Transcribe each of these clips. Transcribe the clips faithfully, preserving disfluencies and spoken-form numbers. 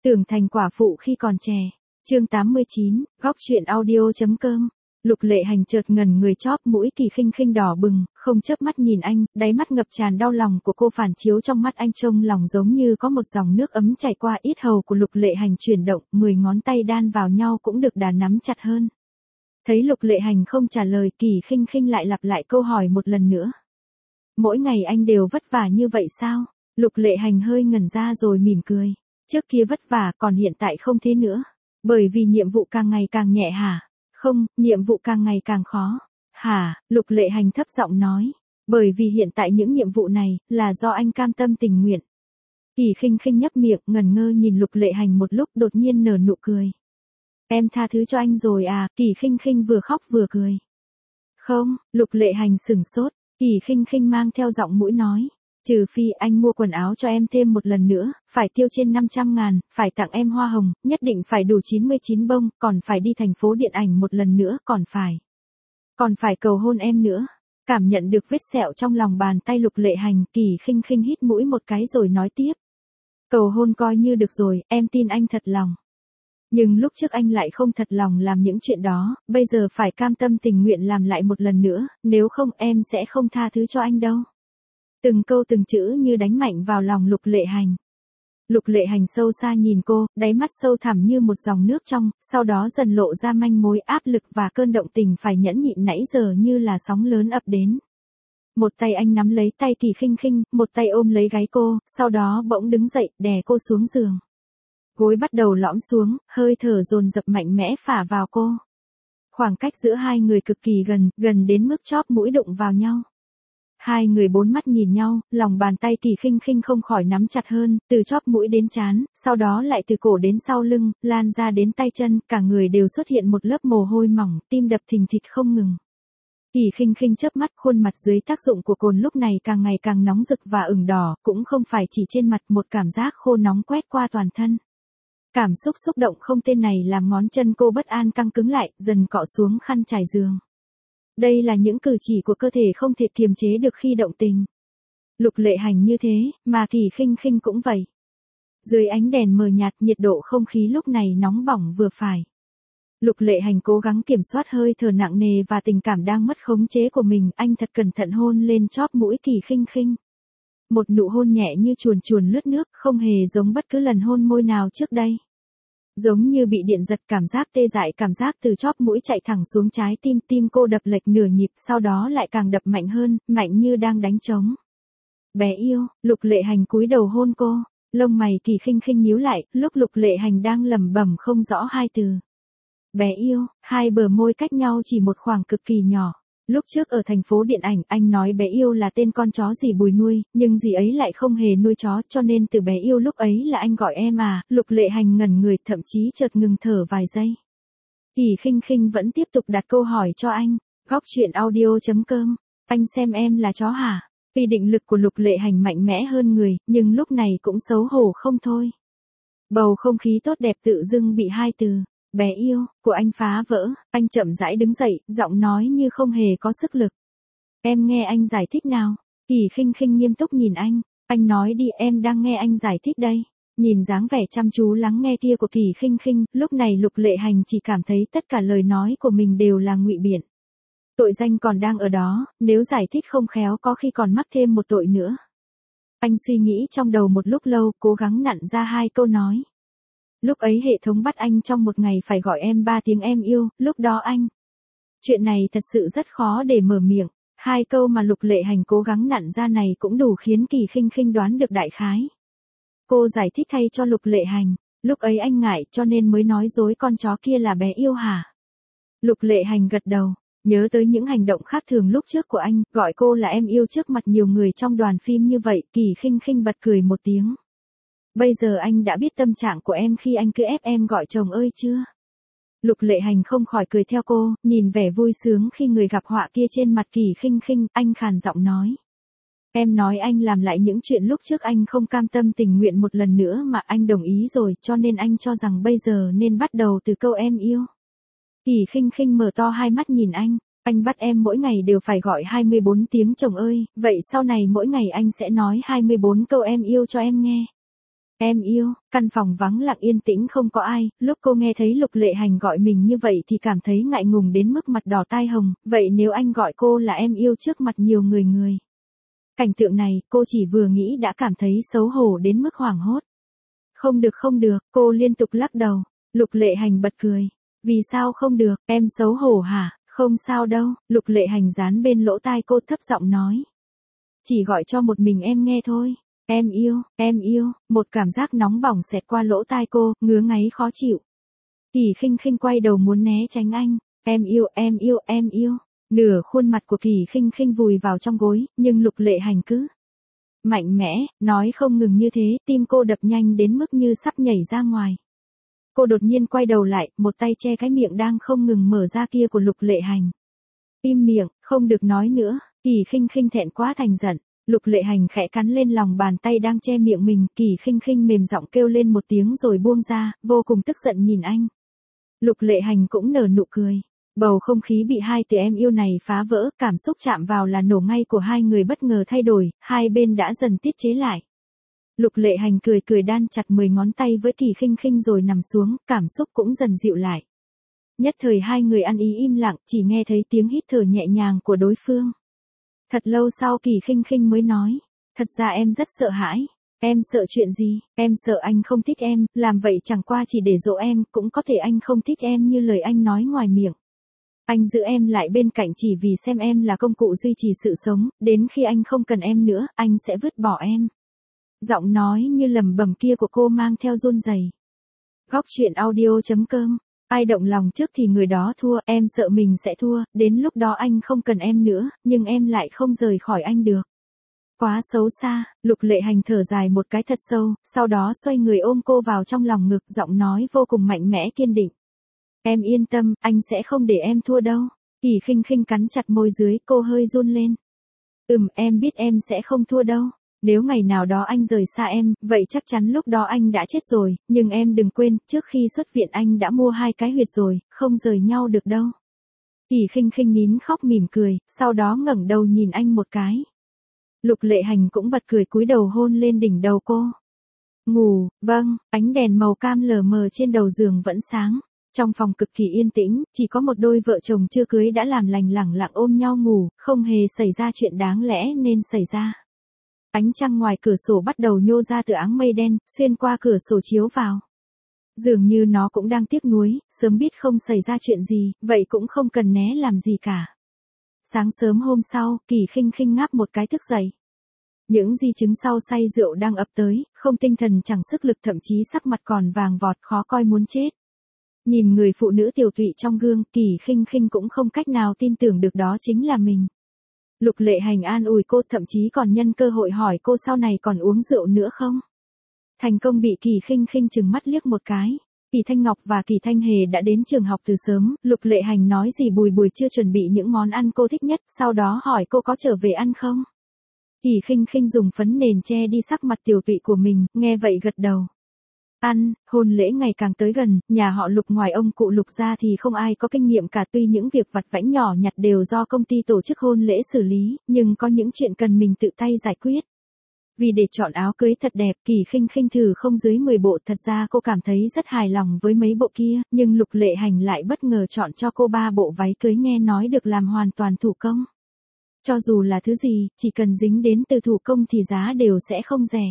Tưởng thành quả phụ khi còn trẻ. Chương tám mươi chín, góc truyện audio.com. Lục Lệ Hành chợt ngẩn người, chóp mũi Kỳ Khinh Khinh đỏ bừng, không chớp mắt nhìn anh, đáy mắt ngập tràn đau lòng của cô phản chiếu trong mắt anh, trông lòng giống như có một dòng nước ấm chảy qua. Yết hầu của Lục Lệ Hành chuyển động, mười ngón tay đan vào nhau cũng được đà nắm chặt hơn. Thấy Lục Lệ Hành không trả lời, Kỳ Khinh Khinh lại lặp lại câu hỏi một lần nữa. Mỗi ngày anh đều vất vả như vậy sao? Lục Lệ Hành hơi ngẩn ra rồi mỉm cười. Trước kia vất vả, còn hiện tại không thế nữa. Bởi vì nhiệm vụ càng ngày càng nhẹ hả? Không, nhiệm vụ càng ngày càng khó. Hả? Lục Lệ Hành thấp giọng nói. Bởi vì hiện tại những nhiệm vụ này, là do anh cam tâm tình nguyện. Kỳ Khinh Khinh nhấp miệng, ngẩn ngơ nhìn Lục Lệ Hành một lúc, đột nhiên nở nụ cười. Em tha thứ cho anh rồi à? Kỳ Khinh Khinh vừa khóc vừa cười. Không, Lục Lệ Hành sửng sốt. Kỳ Khinh Khinh mang theo giọng mũi nói. Trừ phi anh mua quần áo cho em thêm một lần nữa, phải tiêu trên năm trăm ngàn, phải tặng em hoa hồng, nhất định phải đủ chín mươi chín bông, còn phải đi thành phố điện ảnh một lần nữa, còn phải. Còn phải cầu hôn em nữa. Cảm nhận được vết sẹo trong lòng bàn tay Lục Lệ Hành, Kỳ Khinh Khinh hít mũi một cái rồi nói tiếp. Cầu hôn coi như được rồi, em tin anh thật lòng. Nhưng lúc trước anh lại không thật lòng làm những chuyện đó, bây giờ phải cam tâm tình nguyện làm lại một lần nữa, nếu không em sẽ không tha thứ cho anh đâu. Từng câu từng chữ như đánh mạnh vào lòng Lục Lệ Hành. Lục Lệ Hành sâu xa nhìn cô, đáy mắt sâu thẳm như một dòng nước trong, sau đó dần lộ ra manh mối áp lực và cơn động tình phải nhẫn nhịn nãy giờ như là sóng lớn ập đến. Một tay anh nắm lấy tay Kỳ Khinh Khinh, một tay ôm lấy gáy cô, sau đó bỗng đứng dậy, đè cô xuống giường. Gối bắt đầu lõm xuống, hơi thở dồn dập mạnh mẽ phả vào cô. Khoảng cách giữa hai người cực kỳ gần, gần đến mức chóp mũi đụng vào nhau. Hai người bốn mắt nhìn nhau, lòng bàn tay Kỳ Khinh Khinh không khỏi nắm chặt hơn, từ chóp mũi đến trán, sau đó lại từ cổ đến sau lưng, lan ra đến tay chân, cả người đều xuất hiện một lớp mồ hôi mỏng, tim đập thình thịch không ngừng. Kỳ Khinh Khinh chớp mắt, khuôn mặt dưới tác dụng của cồn lúc này càng ngày càng nóng rực và ửng đỏ, cũng không phải chỉ trên mặt, một cảm giác khô nóng quét qua toàn thân. Cảm xúc xúc động không tên này làm ngón chân cô bất an căng cứng lại, dần cọ xuống khăn trải giường. Đây là những cử chỉ của cơ thể không thể kiềm chế được khi động tình. Lục Lệ Hành như thế, mà Kỳ Khinh Khinh cũng vậy. Dưới ánh đèn mờ nhạt, nhiệt độ không khí lúc này nóng bỏng vừa phải. Lục Lệ Hành cố gắng kiểm soát hơi thở nặng nề và tình cảm đang mất khống chế của mình, anh thật cẩn thận hôn lên chóp mũi Kỳ Khinh Khinh. Một nụ hôn nhẹ như chuồn chuồn lướt nước, không hề giống bất cứ lần hôn môi nào trước đây. Giống như bị điện giật, cảm giác tê dại, cảm giác từ chóp mũi chạy thẳng xuống trái tim, tim cô đập lệch nửa nhịp, sau đó lại càng đập mạnh hơn, mạnh như đang đánh trống. Bé yêu, Lục Lệ Hành cúi đầu hôn cô, lông mày Kỳ Khinh Khinh nhíu lại, lúc Lục Lệ Hành đang lẩm bẩm không rõ hai từ. Bé yêu, hai bờ môi cách nhau chỉ một khoảng cực kỳ nhỏ. Lúc trước ở thành phố điện ảnh, anh nói bé yêu là tên con chó dì Bùi nuôi, nhưng dì ấy lại không hề nuôi chó, cho nên từ bé yêu lúc ấy là anh gọi em à. Lục Lệ Hành ngẩn người, thậm chí chợt ngừng thở vài giây. Kỳ Khinh Khinh vẫn tiếp tục đặt câu hỏi cho anh. Góc truyện audio.com. Anh xem em là chó hả? Vì định lực của Lục Lệ Hành mạnh mẽ hơn người, nhưng lúc này cũng xấu hổ không thôi. Bầu không khí tốt đẹp tự dưng bị hai từ bé yêu của anh phá vỡ, anh chậm rãi đứng dậy, giọng nói như không hề có sức lực. Em nghe anh giải thích nào. Kỳ Khinh Khinh nghiêm túc nhìn anh, anh nói đi, em đang nghe anh giải thích đây. Nhìn dáng vẻ chăm chú lắng nghe kia của Kỳ Khinh Khinh, lúc này Lục Lệ Hành chỉ cảm thấy tất cả lời nói của mình đều là ngụy biện. Tội danh còn đang ở đó, nếu giải thích không khéo có khi còn mắc thêm một tội nữa. Anh suy nghĩ trong đầu một lúc lâu, cố gắng nặn ra hai câu nói. Lúc ấy hệ thống bắt anh trong một ngày phải gọi em ba tiếng em yêu, lúc đó anh. Chuyện này thật sự rất khó để mở miệng. Hai câu mà Lục Lệ Hành cố gắng nặn ra này cũng đủ khiến Kỳ Khinh Khinh đoán được đại khái. Cô giải thích thay cho Lục Lệ Hành. Lúc ấy anh ngại cho nên mới nói dối con chó kia là bé yêu hả? Lục Lệ Hành gật đầu. Nhớ tới những hành động khác thường lúc trước của anh, gọi cô là em yêu trước mặt nhiều người trong đoàn phim như vậy, Kỳ Khinh Khinh bật cười một tiếng. Bây giờ anh đã biết tâm trạng của em khi anh cứ ép em gọi chồng ơi chưa? Lục Lệ Hành không khỏi cười theo cô, nhìn vẻ vui sướng khi người gặp họa kia trên mặt Kỳ Khinh Khinh, anh khàn giọng nói. Em nói anh làm lại những chuyện lúc trước anh không cam tâm tình nguyện một lần nữa mà anh đồng ý rồi, cho nên anh cho rằng bây giờ nên bắt đầu từ câu em yêu. Kỳ Khinh Khinh mở to hai mắt nhìn anh, anh bắt em mỗi ngày đều phải gọi hai mươi bốn tiếng chồng ơi, vậy sau này mỗi ngày anh sẽ nói hai mươi bốn câu em yêu cho em nghe. Em yêu, căn phòng vắng lặng yên tĩnh không có ai, lúc cô nghe thấy Lục Lệ Hành gọi mình như vậy thì cảm thấy ngại ngùng đến mức mặt đỏ tai hồng, vậy nếu anh gọi cô là em yêu trước mặt nhiều người người. Cảnh tượng này, cô chỉ vừa nghĩ đã cảm thấy xấu hổ đến mức hoảng hốt. Không được không được, cô liên tục lắc đầu. Lục Lệ Hành bật cười. Vì sao không được, em xấu hổ hả? Không sao đâu, Lục Lệ Hành dán bên lỗ tai cô thấp giọng nói. Chỉ gọi cho một mình em nghe thôi. Em yêu, em yêu, một cảm giác nóng bỏng xẹt qua lỗ tai cô, ngứa ngáy khó chịu. Kỳ Khinh Khinh quay đầu muốn né tránh anh. Em yêu, em yêu, em yêu. Nửa khuôn mặt của Kỳ Khinh Khinh vùi vào trong gối, nhưng Lục Lệ Hành cứ mạnh mẽ, nói không ngừng như thế, tim cô đập nhanh đến mức như sắp nhảy ra ngoài. Cô đột nhiên quay đầu lại, một tay che cái miệng đang không ngừng mở ra kia của Lục Lệ Hành. Im miệng, không được nói nữa, Kỳ Khinh Khinh thẹn quá thành giận. Lục Lệ Hành khẽ cắn lên lòng bàn tay đang che miệng mình, Kỳ Khinh Khinh mềm giọng kêu lên một tiếng rồi buông ra, vô cùng tức giận nhìn anh. Lục Lệ Hành cũng nở nụ cười. Bầu không khí bị hai từ em yêu này phá vỡ, cảm xúc chạm vào là nổ ngay của hai người bất ngờ thay đổi, hai bên đã dần tiết chế lại. Lục Lệ Hành cười cười đan chặt mười ngón tay với Kỳ Khinh Khinh rồi nằm xuống, cảm xúc cũng dần dịu lại. Nhất thời hai người ăn ý im lặng, chỉ nghe thấy tiếng hít thở nhẹ nhàng của đối phương. Thật lâu sau Kỳ Khinh Khinh mới nói, thật ra em rất sợ hãi. Em sợ chuyện gì? Em sợ anh không thích em, làm vậy chẳng qua chỉ để dỗ em, cũng có thể anh không thích em như lời anh nói ngoài miệng. Anh giữ em lại bên cạnh chỉ vì xem em là công cụ duy trì sự sống, đến khi anh không cần em nữa, anh sẽ vứt bỏ em. Giọng nói như lẩm bẩm kia của cô mang theo run rẩy. Góc truyện audio chấm com. Ai động lòng trước thì người đó thua, em sợ mình sẽ thua, đến lúc đó anh không cần em nữa, nhưng em lại không rời khỏi anh được. Quá xấu xa, Lục Lệ Hành thở dài một cái thật sâu, sau đó xoay người ôm cô vào trong lòng ngực, giọng nói vô cùng mạnh mẽ kiên định. Em yên tâm, anh sẽ không để em thua đâu. Kỳ Khinh Khinh cắn chặt môi dưới, cô hơi run lên. Ừm, em biết em sẽ không thua đâu. Nếu ngày nào đó anh rời xa em, vậy chắc chắn lúc đó anh đã chết rồi, nhưng em đừng quên, trước khi xuất viện anh đã mua hai cái huyệt rồi, không rời nhau được đâu. Kỳ Khinh Khinh nín khóc mỉm cười, sau đó ngẩng đầu nhìn anh một cái. Lục Lệ Hành cũng bật cười cúi đầu hôn lên đỉnh đầu cô. Ngủ, vâng, ánh đèn màu cam lờ mờ trên đầu giường vẫn sáng. Trong phòng cực kỳ yên tĩnh, chỉ có một đôi vợ chồng chưa cưới đã làm lành lẳng lặng ôm nhau ngủ, không hề xảy ra chuyện đáng lẽ nên xảy ra. Ánh trăng ngoài cửa sổ bắt đầu nhô ra từ áng mây đen, xuyên qua cửa sổ chiếu vào. Dường như nó cũng đang tiếc nuối, sớm biết không xảy ra chuyện gì, vậy cũng không cần né làm gì cả. Sáng sớm hôm sau, Kỳ Khinh Khinh ngáp một cái thức dậy. Những di chứng sau say rượu đang ập tới, không tinh thần chẳng sức lực, thậm chí sắc mặt còn vàng vọt khó coi muốn chết. Nhìn người phụ nữ tiều tụy trong gương, Kỳ Khinh Khinh cũng không cách nào tin tưởng được đó chính là mình. Lục Lệ Hành an ủi cô, thậm chí còn nhân cơ hội hỏi cô sau này còn uống rượu nữa không. Thành công bị Kỳ Khinh Khinh trừng mắt liếc một cái. Kỳ Thanh Ngọc và Kỳ Thanh Hề đã đến trường học từ sớm, Lục Lệ Hành nói gì Bùi Bùi chưa chuẩn bị những món ăn cô thích nhất, sau đó hỏi cô có trở về ăn không. Kỳ Khinh Khinh dùng phấn nền che đi sắc mặt tiều tụy của mình, nghe vậy gật đầu. Ăn, hôn lễ ngày càng tới gần, nhà họ Lục ngoài ông cụ Lục ra thì không ai có kinh nghiệm cả, tuy những việc vặt vãnh nhỏ nhặt đều do công ty tổ chức hôn lễ xử lý, nhưng có những chuyện cần mình tự tay giải quyết. Vì để chọn áo cưới thật đẹp, Kỳ Khinh Khinh thử không dưới mười bộ, thật ra cô cảm thấy rất hài lòng với mấy bộ kia, nhưng Lục Lệ Hành lại bất ngờ chọn cho cô ba bộ váy cưới nghe nói được làm hoàn toàn thủ công. Cho dù là thứ gì, chỉ cần dính đến từ thủ công thì giá đều sẽ không rẻ.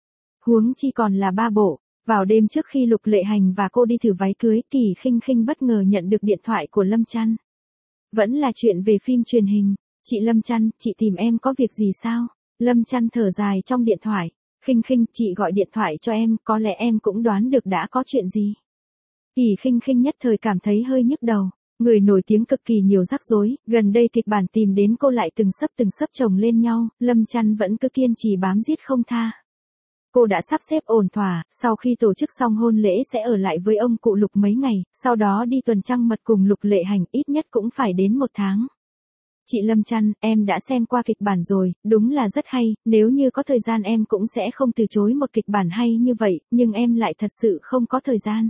Huống chi còn là ba bộ. Vào đêm trước khi Lục Lệ Hành và cô đi thử váy cưới, Kỳ Khinh Khinh bất ngờ nhận được điện thoại của Lâm Chăn. Vẫn là chuyện về phim truyền hình. Chị Lâm Chăn, chị tìm em có việc gì sao? Lâm Chăn thở dài trong điện thoại. Khinh Khinh, chị gọi điện thoại cho em, có lẽ em cũng đoán được đã có chuyện gì. Kỳ Khinh Khinh nhất thời cảm thấy hơi nhức đầu. Người nổi tiếng cực kỳ nhiều rắc rối, gần đây kịch bản tìm đến cô lại từng sấp từng sấp chồng lên nhau, Lâm Chăn vẫn cứ kiên trì bám giết không tha. Cô đã sắp xếp ổn thỏa, sau khi tổ chức xong hôn lễ sẽ ở lại với ông cụ Lục mấy ngày, sau đó đi tuần trăng mật cùng Lục Lệ Hành, ít nhất cũng phải đến một tháng. Chị Lâm Chăn, em đã xem qua kịch bản rồi, đúng là rất hay, nếu như có thời gian em cũng sẽ không từ chối một kịch bản hay như vậy, nhưng em lại thật sự không có thời gian.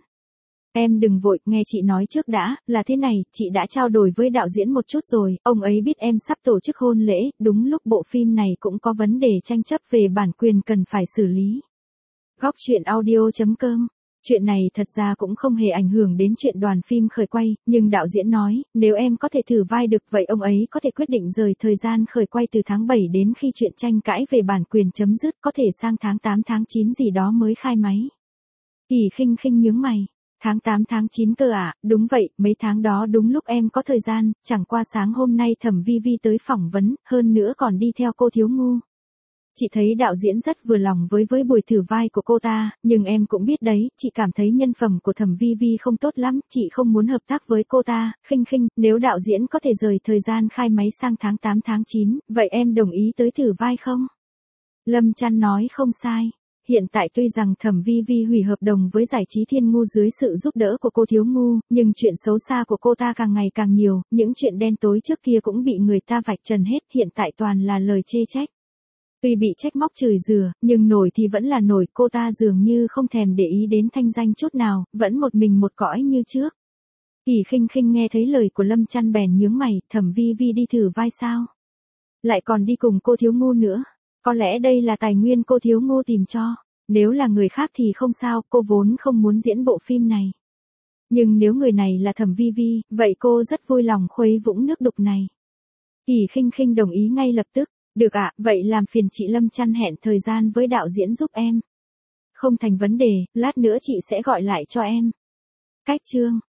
Em đừng vội, nghe chị nói trước đã, là thế này, chị đã trao đổi với đạo diễn một chút rồi, ông ấy biết em sắp tổ chức hôn lễ, đúng lúc bộ phim này cũng có vấn đề tranh chấp về bản quyền cần phải xử lý. Góc truyện audio chấm com. Chuyện này thật ra cũng không hề ảnh hưởng đến chuyện đoàn phim khởi quay, nhưng đạo diễn nói, nếu em có thể thử vai được vậy ông ấy có thể quyết định rời thời gian khởi quay từ tháng bảy đến khi chuyện tranh cãi về bản quyền chấm dứt, có thể sang tháng tám tháng chín gì đó mới khai máy. Kỳ Khinh Khinh nhướng mày. Tháng tám tháng chín cơ à, đúng vậy, mấy tháng đó đúng lúc em có thời gian, chẳng qua sáng hôm nay Thẩm Vi Vi tới phỏng vấn, hơn nữa còn đi theo cô Thiếu Ngu. Chị thấy đạo diễn rất vừa lòng với với buổi thử vai của cô ta, nhưng em cũng biết đấy, chị cảm thấy nhân phẩm của Thẩm Vi Vi không tốt lắm, chị không muốn hợp tác với cô ta. Khinh Khinh, nếu đạo diễn có thể rời thời gian khai máy sang tháng tám tháng chín, vậy em đồng ý tới thử vai không? Lâm Chăn nói không sai. Hiện tại tuy rằng Thẩm Vi Vi hủy hợp đồng với giải trí Thiên Ngu dưới sự giúp đỡ của cô Thiếu Ngu, nhưng chuyện xấu xa của cô ta càng ngày càng nhiều, những chuyện đen tối trước kia cũng bị người ta vạch trần hết, hiện tại toàn là lời chê trách. Tuy bị trách móc chửi rủa, nhưng nổi thì vẫn là nổi, cô ta dường như không thèm để ý đến thanh danh chút nào, vẫn một mình một cõi như trước. Kỳ Khinh Khinh nghe thấy lời của Lâm Chăn bèn nhướng mày, Thẩm Vi Vi đi thử vai sao? Lại còn đi cùng cô Thiếu Ngu nữa. Có lẽ đây là tài nguyên cô Thiếu Ngu tìm cho. Nếu là người khác thì không sao, cô vốn không muốn diễn bộ phim này. Nhưng nếu người này là Thẩm Vi Vi, vậy cô rất vui lòng khuấy vũng nước đục này. Kỳ Khinh Khinh đồng ý ngay lập tức. Được ạ, vậy làm phiền chị Lâm Chăn hẹn thời gian với đạo diễn giúp em. Không thành vấn đề, lát nữa chị sẽ gọi lại cho em. Cách chương.